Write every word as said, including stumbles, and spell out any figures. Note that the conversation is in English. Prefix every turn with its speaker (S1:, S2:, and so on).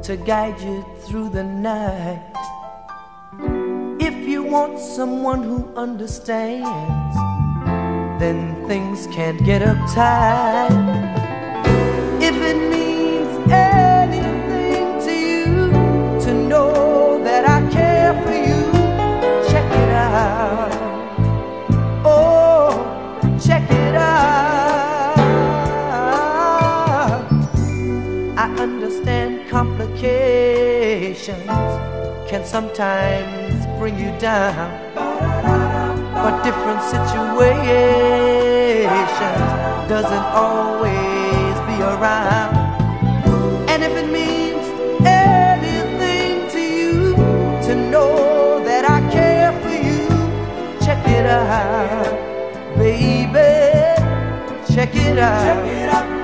S1: to guide you through the night. If you want someone who understands, then things can't get uptight. If it means anything to you to know that I care for you, check it out. Oh, check it out. I understand complications can sometimes bring you down, but different situations doesn't always be around. And if it means anything to you to know that I care for you, check it out, baby, check it out. Check it out.